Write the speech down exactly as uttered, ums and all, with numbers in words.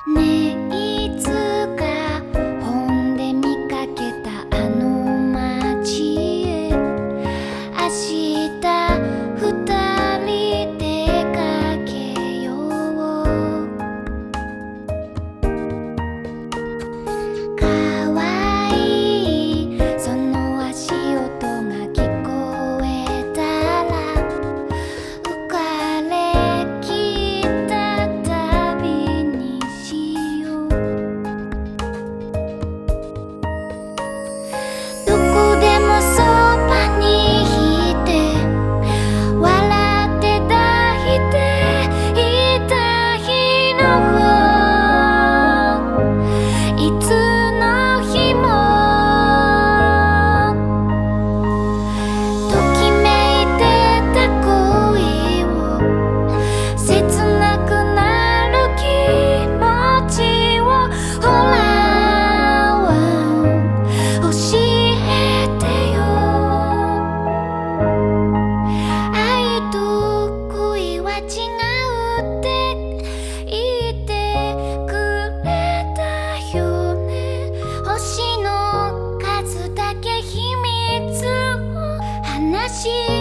ねえいつか本で見かけたあの街へ明日二人出かけようかわいいその足音が聞こえたら浮かれきった旅にしようどこでもそばにいて笑って抱いていた日の方いつの日もときめいてた恋を切なくなる気持ちをほら教えてよ愛と恋は違うって言ってくれたよね星の数だけ秘密を話し